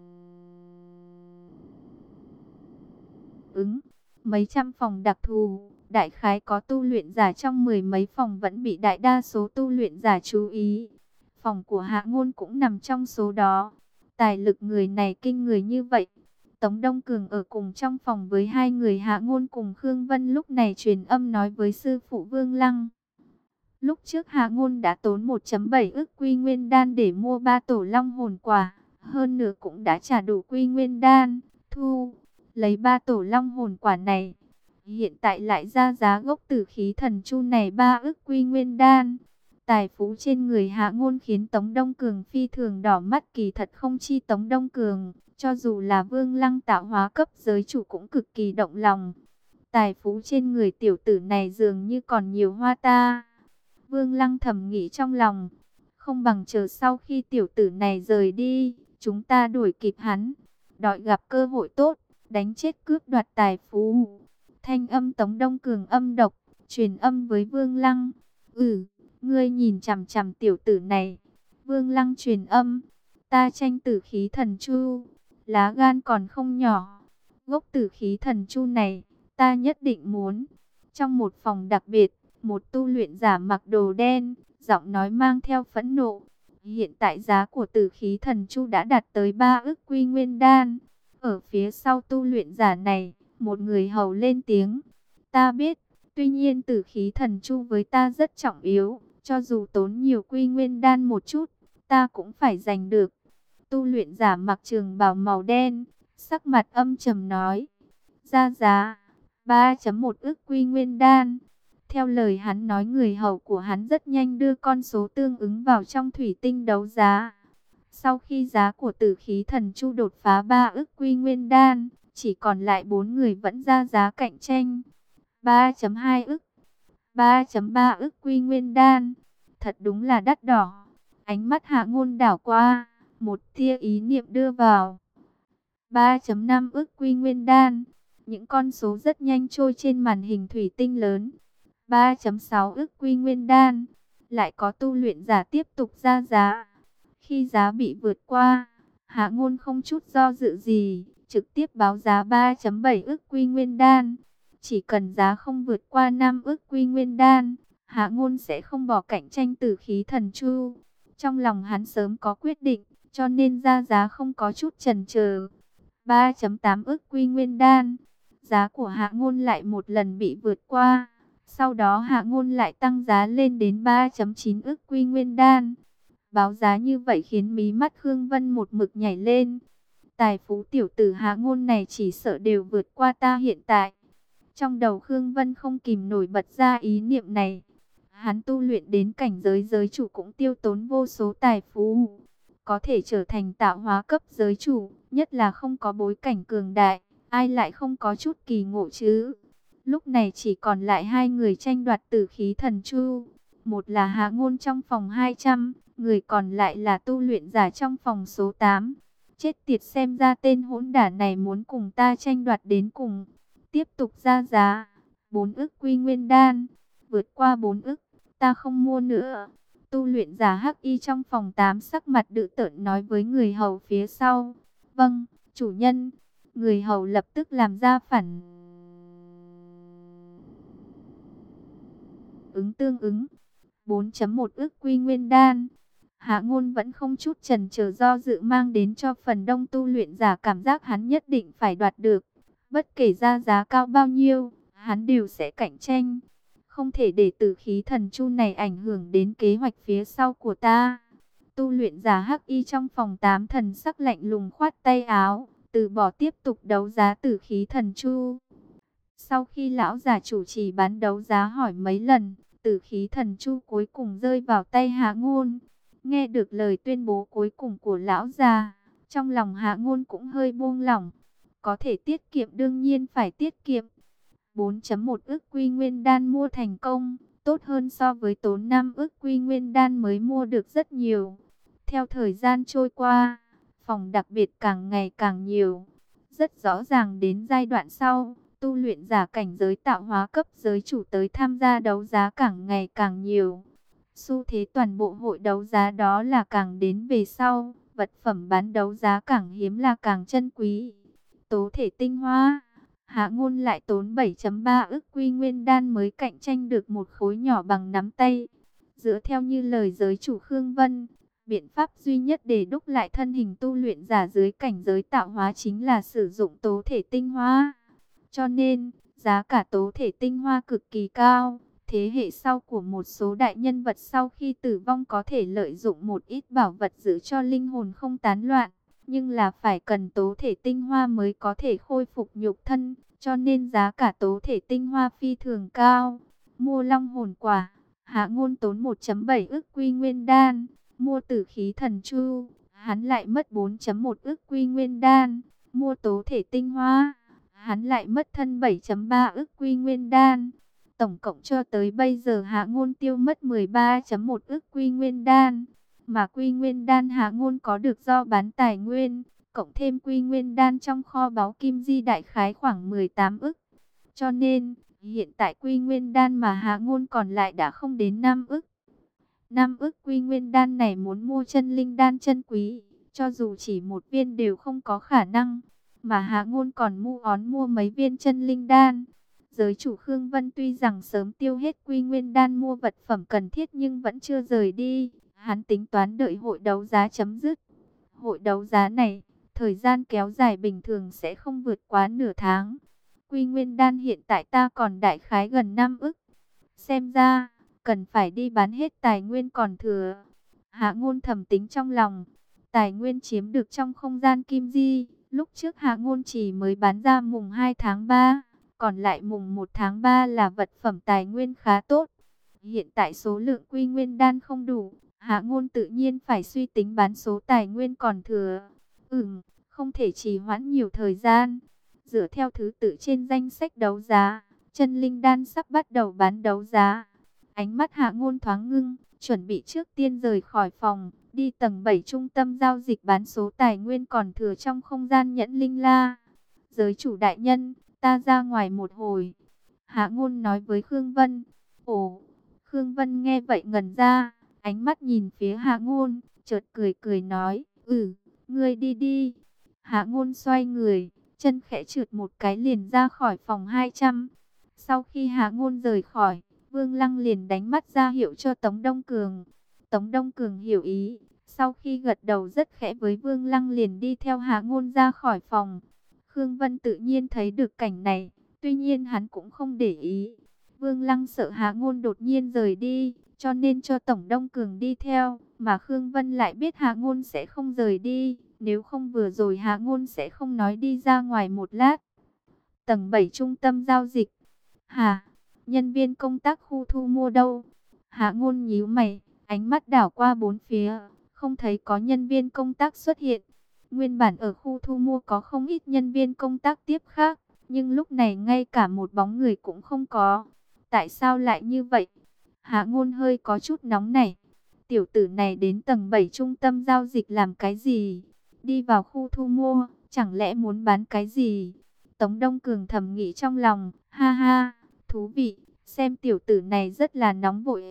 ứng. Mấy trăm phòng đặc thù, đại khái có tu luyện giả trong 10 mấy phòng vẫn bị đại đa số tu luyện giả chú ý. Phòng của Hạ Ngôn cũng nằm trong số đó. Tài lực người này kinh người như vậy. Tống Đông Cường ở cùng trong phòng với hai người Hạ Ngôn cùng Khương Vân lúc này truyền âm nói với sư phụ Vương Lăng. Lúc trước Hạ Ngôn đã tốn 1,7 ức quy nguyên đan để mua 3 tổ long hồn quả. Hơn nữa cũng đã trả đủ quy nguyên đan. Lấy 3 tổ long hồn quả này. Hiện tại lại ra giá gốc tử khí thần chu này 3 ức quy nguyên đan. Tài phú trên người Hạ Ngôn khiến Tống Đông Cường phi thường đỏ mắt, kỳ thật không chi Tống Đông Cường, cho dù là Vương Lăng tạo hóa cấp giới chủ cũng cực kỳ động lòng. Tài phú trên người tiểu tử này dường như còn nhiều hoa ta. Vương Lăng thầm nghĩ trong lòng, không bằng chờ sau khi tiểu tử này rời đi, chúng ta đuổi kịp hắn, đợi gặp cơ hội tốt, đánh chết cướp đoạt tài phú. Thanh âm Tống Đông Cường âm độc, truyền âm với Vương Lăng. Ngươi nhìn chằm chằm tiểu tử này. Vương Lăng truyền âm. Ta tranh tử khí thần chu, lá gan còn không nhỏ. Gốc tử khí thần chu này, ta nhất định muốn. Trong một phòng đặc biệt, một tu luyện giả mặc đồ đen, giọng nói mang theo phẫn nộ. Hiện tại giá của tử khí thần chu đã đạt tới 3 ức quy nguyên đan. Ở phía sau tu luyện giả này, một người hầu lên tiếng. Ta biết, Tuy nhiên tử khí thần chu với ta rất trọng yếu, cho dù tốn nhiều quy nguyên đan một chút, ta cũng phải giành được. Tu luyện giả mặc trường bào màu đen, sắc mặt âm trầm nói. Ra giá 3.1 ức quy nguyên đan. Theo lời hắn nói, người hầu của hắn rất nhanh đưa con số tương ứng vào trong thủy tinh đấu giá. Sau khi giá của tử khí thần chu đột phá 3 ức quy nguyên đan, chỉ còn lại 4 người vẫn ra giá cạnh tranh. 3.2 ức, 3.3 ức quy nguyên đan. Thật đúng là đắt đỏ. Ánh mắt Hạ Ngôn đảo qua, một tia ý niệm đưa vào. 3.5 ức quy nguyên đan. Những con số rất nhanh trôi trên màn hình thủy tinh lớn. 3.6 ức quy nguyên đan. Lại có tu luyện giả tiếp tục ra giá. Khi giá bị vượt qua, Hạ Ngôn không chút do dự gì, trực tiếp báo giá 3.7 ức quy nguyên đan. Chỉ cần giá không vượt qua 5 ức quy nguyên đan, Hạ Ngôn sẽ không bỏ cạnh tranh tử khí thần chu. Trong lòng hắn sớm có quyết định, cho nên ra giá không có chút chần chờ. 3.8 ức quy nguyên đan. Giá của Hạ Ngôn lại một lần bị vượt qua. Sau đó Hạ Ngôn lại tăng giá lên đến 3.9 ức quy nguyên đan. Báo giá như vậy khiến mí mắt Khương Vân một mực nhảy lên. Tài phú tiểu tử Hạ Ngôn này chỉ sợ đều vượt qua ta hiện tại. Trong đầu Khương Vân không kìm nổi bật ra ý niệm này. Hắn tu luyện đến cảnh giới giới chủ cũng tiêu tốn vô số tài phú. Có thể trở thành tạo hóa cấp giới chủ, nhất là không có bối cảnh cường đại, ai lại không có chút kỳ ngộ chứ. Lúc này chỉ còn lại hai người tranh đoạt tử khí thần chu. Một là Hạ Ngôn trong phòng 200, người còn lại là tu luyện giả trong phòng số 8. Chết tiệt, xem ra tên hỗn đản này muốn cùng ta tranh đoạt đến cùng. Tiếp tục ra giá 4 ức quy nguyên đan. Vượt qua 4 ức, ta không mua nữa. Tu luyện giả Hắc Y trong phòng 8 sắc mặt dữ tợn nói với người hầu phía sau. Vâng, chủ nhân. Người hầu lập tức làm ra phản ứng tương ứng. 4.1 ức quy nguyên đan. Hạ Ngôn vẫn không chút chần chờ do dự mang đến cho phần đông tu luyện giả cảm giác hắn nhất định phải đoạt được. Bất kể ra giá cao bao nhiêu, hắn đều sẽ cạnh tranh. Không thể để tử khí thần chu này ảnh hưởng đến kế hoạch phía sau của ta. Tu luyện giả Hắc Y trong phòng 8 thần sắc lạnh lùng khoát tay áo, từ bỏ tiếp tục đấu giá tử khí thần chu. Sau khi lão già chủ trì bán đấu giá hỏi mấy lần, tử khí thần chu cuối cùng rơi vào tay Hạ Ngôn. Nghe được lời tuyên bố cuối cùng của lão già, trong lòng Hạ Ngôn cũng hơi buông lỏng. Có thể tiết kiệm đương nhiên phải tiết kiệm. 4.1 ức quy nguyên đan mua thành công, tốt hơn so với tốn 5 ức quy nguyên đan mới mua được rất nhiều. Theo thời gian trôi qua, phòng đặc biệt càng ngày càng nhiều. Rất rõ ràng đến giai đoạn sau, tu luyện giả cảnh giới tạo hóa cấp giới chủ tới tham gia đấu giá càng ngày càng nhiều. Xu thế toàn bộ hội đấu giá đó là càng đến về sau, vật phẩm bán đấu giá càng hiếm là càng chân quý. Tố thể tinh hoa, Hạ Ngôn lại tốn 7.3 ức quy nguyên đan mới cạnh tranh được một khối nhỏ bằng nắm tay. Dựa theo như lời giới chủ Khương Vân, biện pháp duy nhất để đúc lại thân hình tu luyện giả dưới cảnh giới tạo hóa chính là sử dụng tố thể tinh hoa. Cho nên, giá cả tố thể tinh hoa cực kỳ cao. Thế hệ sau của một số đại nhân vật sau khi tử vong có thể lợi dụng một ít bảo vật giữ cho linh hồn không tán loạn. Nhưng là phải cần tố thể tinh hoa mới có thể khôi phục nhục thân. Cho nên giá cả tố thể tinh hoa phi thường cao. Mua long hồn quả, Hạ Ngôn tốn 1.7 ức quy nguyên đan. Mua tử khí thần chu, hắn lại mất 4.1 ức quy nguyên đan. Mua tố thể tinh hoa, hắn lại mất thân 7.3 ức quy nguyên đan. Tổng cộng cho tới bây giờ Hạ Ngôn tiêu mất 13.1 ức quy nguyên đan. Mà quy nguyên đan Hạ Ngôn có được do bán tài nguyên, cộng thêm quy nguyên đan trong kho báu Kim Di đại khái khoảng 18 ức. Cho nên, hiện tại quy nguyên đan mà Hạ Ngôn còn lại đã không đến 5 ức. 5 ức quy nguyên đan này muốn mua chân linh đan chân quý, cho dù chỉ một viên đều không có khả năng. Mà Hạ Ngôn còn mua mấy viên chân linh đan. Giới chủ Khương Vân tuy rằng sớm tiêu hết quy nguyên đan mua vật phẩm cần thiết nhưng vẫn chưa rời đi. Hắn tính toán đợi hội đấu giá chấm dứt. Hội đấu giá này, thời gian kéo dài bình thường sẽ không vượt quá nửa tháng. Quy Nguyên Đan hiện tại ta còn đại khái gần 5 ức. Xem ra, cần phải đi bán hết tài nguyên còn thừa. Hạ Ngôn thầm tính trong lòng, tài nguyên chiếm được trong không gian kim di, lúc trước Hạ Ngôn chỉ mới bán ra mùng 2 tháng 3, còn lại mùng 1 tháng 3 là vật phẩm tài nguyên khá tốt. Hiện tại số lượng Quy Nguyên Đan không đủ, Hạ Ngôn tự nhiên phải suy tính bán số tài nguyên còn thừa. Không thể trì hoãn nhiều thời gian. Dựa theo thứ tự trên danh sách đấu giá, chân linh đan sắp bắt đầu bán đấu giá. Ánh mắt Hạ Ngôn thoáng ngưng, chuẩn bị trước tiên rời khỏi phòng, đi tầng 7 trung tâm giao dịch bán số tài nguyên còn thừa trong không gian nhẫn linh la. Giới chủ đại nhân, ta ra ngoài một hồi. Hạ Ngôn nói với Khương Vân. Ồ, Khương Vân nghe vậy ngẩn ra, ánh mắt nhìn phía Hạ Ngôn, chợt cười cười nói, ngươi đi đi. Hạ Ngôn xoay người, chân khẽ trượt một cái liền ra khỏi phòng 200. Sau khi Hạ Ngôn rời khỏi, Vương Lăng liền đánh mắt ra hiệu cho Tống Đông Cường. Tống Đông Cường hiểu ý, sau khi gật đầu rất khẽ với Vương Lăng liền đi theo Hạ Ngôn ra khỏi phòng. Khương Vân tự nhiên thấy được cảnh này, tuy nhiên hắn cũng không để ý. Vương Lăng sợ Hạ Ngôn đột nhiên rời đi, cho nên cho Tổng Đông Cường đi theo, mà Khương Vân lại biết Hạ Ngôn sẽ không rời đi, nếu không vừa rồi Hạ Ngôn sẽ không nói đi ra ngoài một lát. Tầng 7 trung tâm giao dịch. Hả? Nhân viên công tác khu thu mua đâu? Hạ Ngôn nhíu mày, ánh mắt đảo qua bốn phía, không thấy có nhân viên công tác xuất hiện. Nguyên bản ở khu thu mua có không ít nhân viên công tác tiếp khác, nhưng lúc này ngay cả một bóng người cũng không có. Tại sao lại như vậy? Hạ Ngôn hơi có chút nóng nảy. Tiểu tử này đến tầng 7 trung tâm giao dịch làm cái gì? Đi vào khu thu mua, chẳng lẽ muốn bán cái gì? Tống Đông Cường thầm nghĩ trong lòng, ha ha, thú vị, xem tiểu tử này rất là nóng vội.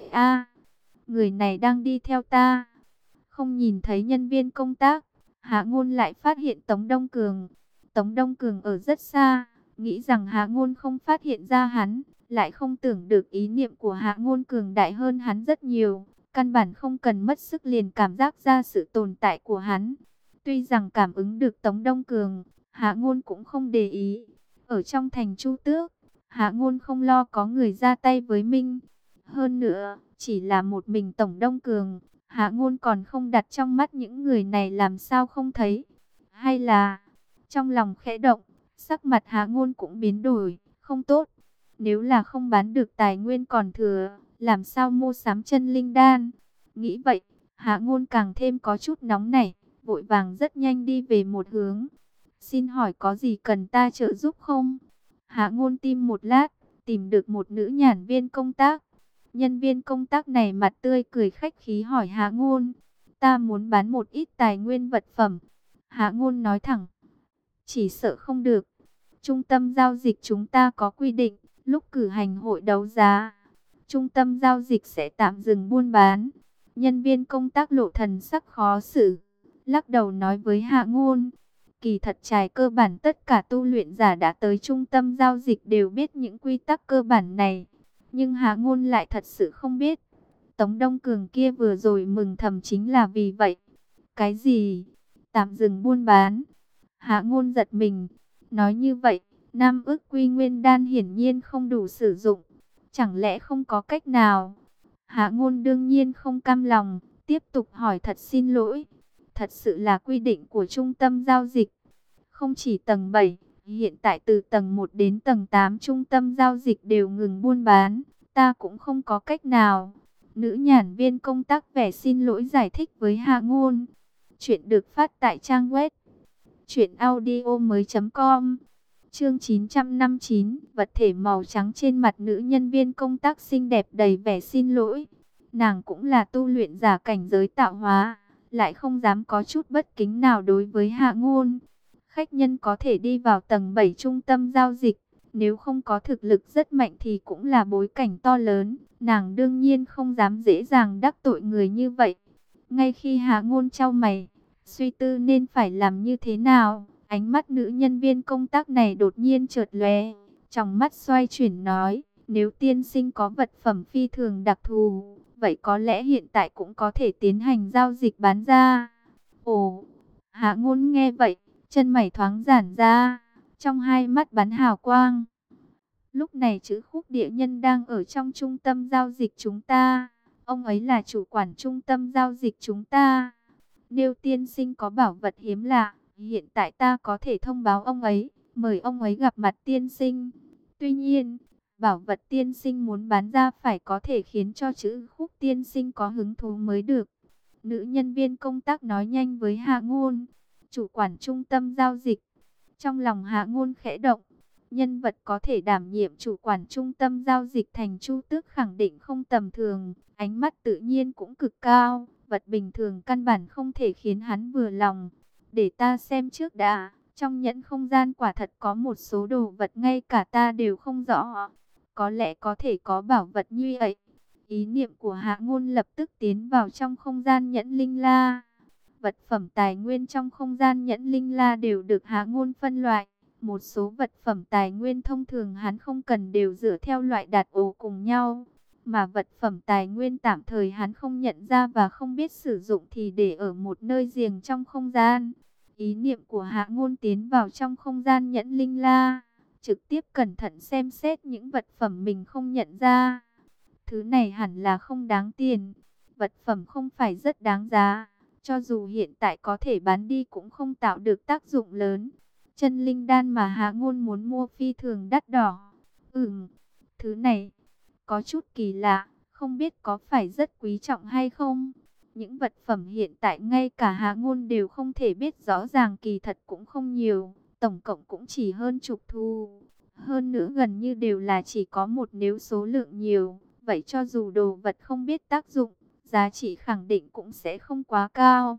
Người này đang đi theo ta. Không nhìn thấy nhân viên công tác, Hạ Ngôn lại phát hiện Tống Đông Cường. Tống Đông Cường ở rất xa, nghĩ rằng Hạ Ngôn không phát hiện ra hắn, lại không tưởng được ý niệm của Hạ Ngôn cường đại hơn hắn rất nhiều. Căn bản không cần mất sức liền cảm giác ra sự tồn tại của hắn. Tuy rằng cảm ứng được Tống Đông Cường, Hạ Ngôn cũng không để ý. Ở trong thành Chu Tước, Hạ Ngôn không lo có người ra tay với mình. Hơn nữa, chỉ là một mình Tổng Đông Cường, Hạ Ngôn còn không đặt trong mắt những người này làm sao không thấy. Hay là, trong lòng khẽ động, sắc mặt Hạ Ngôn cũng biến đổi, không tốt. Nếu là không bán được tài nguyên còn thừa, làm sao mua sắm chân linh đan? Nghĩ vậy, Hạ Ngôn càng thêm có chút nóng nảy, vội vàng rất nhanh đi về một hướng. Xin hỏi có gì cần ta trợ giúp không? Hạ Ngôn tìm một lát, tìm được một nữ nhàn viên công tác. Nhân viên công tác này mặt tươi cười khách khí hỏi Hạ Ngôn, ta muốn bán một ít tài nguyên vật phẩm. Hạ Ngôn nói thẳng, chỉ sợ không được. Trung tâm giao dịch chúng ta có quy định, lúc cử hành hội đấu giá, trung tâm giao dịch sẽ tạm dừng buôn bán. Nhân viên công tác lộ thần sắc khó xử, lắc đầu nói với Hạ Ngôn, kỳ thật trải cơ bản tất cả tu luyện giả đã tới trung tâm giao dịch đều biết những quy tắc cơ bản này. Nhưng Hạ Ngôn lại thật sự không biết. Tống Đông Cường kia vừa rồi mừng thầm chính là vì vậy. Cái gì? Tạm dừng buôn bán? Hạ Ngôn giật mình. Nói như vậy, 5 ức Quy Nguyên Đan hiển nhiên không đủ sử dụng. Chẳng lẽ không có cách nào? Hạ Ngôn đương nhiên không cam lòng, tiếp tục hỏi thật xin lỗi. Thật sự là quy định của trung tâm giao dịch. Không chỉ tầng 7, hiện tại từ tầng 1 đến tầng 8 trung tâm giao dịch đều ngừng buôn bán. Ta cũng không có cách nào. Nữ nhàn viên công tác vẻ xin lỗi giải thích với Hạ Ngôn. Chuyện được phát tại trang web truyệnaudiomoi.com. Chương 959, vật thể màu trắng trên mặt nữ nhân viên công tác xinh đẹp đầy vẻ xin lỗi. Nàng cũng là tu luyện giả cảnh giới tạo hóa, lại không dám có chút bất kính nào đối với Hạ Ngôn. Khách nhân có thể đi vào tầng 7 trung tâm giao dịch, nếu không có thực lực rất mạnh thì cũng là bối cảnh to lớn. Nàng đương nhiên không dám dễ dàng đắc tội người như vậy. Ngay khi Hạ Ngôn chau mày, suy tư nên phải làm như thế nào, ánh mắt nữ nhân viên công tác này đột nhiên chợt lóe, trong mắt xoay chuyển nói, nếu tiên sinh có vật phẩm phi thường đặc thù, vậy có lẽ hiện tại cũng có thể tiến hành giao dịch bán ra. Ồ, Hạ Ngôn nghe vậy, chân mày thoáng giãn ra, trong hai mắt bắn hào quang. Lúc này chữ Khúc địa nhân đang ở trong trung tâm giao dịch chúng ta. Ông ấy là chủ quản trung tâm giao dịch chúng ta. Nếu tiên sinh có bảo vật hiếm lạ, hiện tại ta có thể thông báo ông ấy, mời ông ấy gặp mặt tiên sinh. Tuy nhiên, bảo vật tiên sinh muốn bán ra phải có thể khiến cho chữ Khúc tiên sinh có hứng thú mới được. Nữ nhân viên công tác nói nhanh với Hạ Ngôn, chủ quản trung tâm giao dịch. Trong lòng Hạ Ngôn khẽ động, nhân vật có thể đảm nhiệm chủ quản trung tâm giao dịch thành Chu Tước khẳng định không tầm thường, ánh mắt tự nhiên cũng cực cao, vật bình thường căn bản không thể khiến hắn vừa lòng. Để ta xem trước đã, trong nhẫn không gian quả thật có một số đồ vật ngay cả ta đều không rõ, có lẽ có thể có bảo vật như vậy. Ý niệm của Hạ Ngôn lập tức tiến vào trong không gian nhẫn linh la. Vật phẩm tài nguyên trong không gian nhẫn linh la đều được Hạ Ngôn phân loại. Một số vật phẩm tài nguyên thông thường hắn không cần đều dựa theo loại đặt ổ cùng nhau. Mà vật phẩm tài nguyên tạm thời hắn không nhận ra và không biết sử dụng thì để ở một nơi riêng trong không gian. Ý niệm của Hạ Ngôn tiến vào trong không gian nhẫn linh la, trực tiếp cẩn thận xem xét những vật phẩm mình không nhận ra. Thứ này hẳn là không đáng tiền, vật phẩm không phải rất đáng giá, cho dù hiện tại có thể bán đi cũng không tạo được tác dụng lớn. Chân linh đan mà Hạ Ngôn muốn mua phi thường đắt đỏ. Thứ này có chút kỳ lạ, không biết có phải rất quý trọng hay không. Những vật phẩm hiện tại ngay cả Hạ Ngôn đều không thể biết rõ ràng, kỳ thật cũng không nhiều, tổng cộng cũng chỉ hơn chục thu. Hơn nữa gần như đều là chỉ có một, nếu số lượng nhiều, vậy cho dù đồ vật không biết tác dụng, giá trị khẳng định cũng sẽ không quá cao.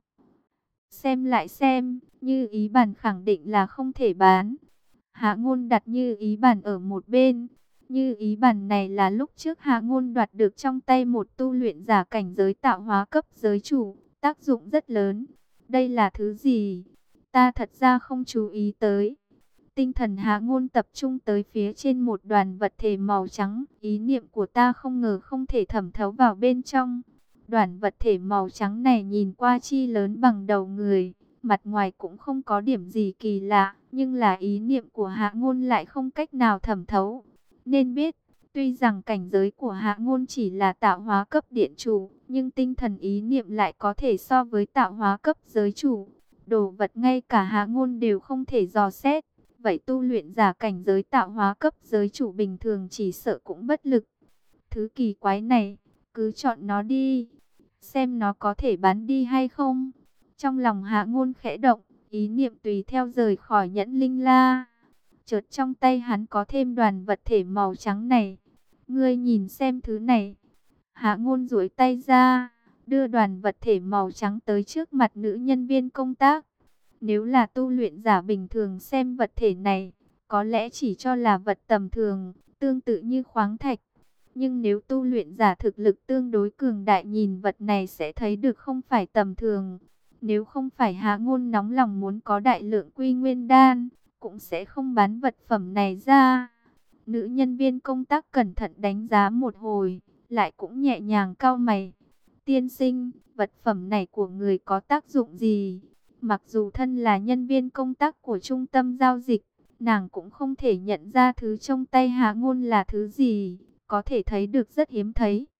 Xem lại xem, Như Ý Bản khẳng định là không thể bán. Hạ Ngôn đặt Như Ý Bản ở một bên. Như Ý Bản này là lúc trước Hạ Ngôn đoạt được trong tay một tu luyện giả cảnh giới tạo hóa cấp giới chủ, tác dụng rất lớn. Đây là thứ gì? Ta thật ra không chú ý tới. Tinh thần Hạ Ngôn tập trung tới phía trên một đoàn vật thể màu trắng. Ý niệm của ta không ngờ không thể thẩm thấu vào bên trong. Đoàn vật thể màu trắng này nhìn qua chi lớn bằng đầu người, mặt ngoài cũng không có điểm gì kỳ lạ, nhưng là ý niệm của Hạ Ngôn lại không cách nào thẩm thấu. Nên biết, tuy rằng cảnh giới của Hạ Ngôn chỉ là tạo hóa cấp điện chủ, nhưng tinh thần ý niệm lại có thể so với tạo hóa cấp giới chủ. Đồ vật ngay cả Hạ Ngôn đều không thể dò xét, vậy tu luyện giả cảnh giới tạo hóa cấp giới chủ bình thường chỉ sợ cũng bất lực. Thứ kỳ quái này, cứ chọn nó đi, xem nó có thể bán đi hay không. Trong lòng Hạ Ngôn khẽ động, ý niệm tùy theo rời khỏi nhẫn linh la. Chợt trong tay hắn có thêm đoàn vật thể màu trắng này. Ngươi nhìn xem thứ này. Hạ Ngôn duỗi tay ra, đưa đoàn vật thể màu trắng tới trước mặt nữ nhân viên công tác. Nếu là tu luyện giả bình thường xem vật thể này, có lẽ chỉ cho là vật tầm thường, tương tự như khoáng thạch. Nhưng nếu tu luyện giả thực lực tương đối cường đại nhìn vật này sẽ thấy được không phải tầm thường. Nếu không phải Hạ Ngôn nóng lòng muốn có đại lượng quy nguyên đan, cũng sẽ không bán vật phẩm này ra. Nữ nhân viên công tác cẩn thận đánh giá một hồi, lại cũng nhẹ nhàng cau mày. Tiên sinh, vật phẩm này của người có tác dụng gì? Mặc dù thân là nhân viên công tác của trung tâm giao dịch, nàng cũng không thể nhận ra thứ trong tay Hạ Ngôn là thứ gì, có thể thấy được rất hiếm thấy.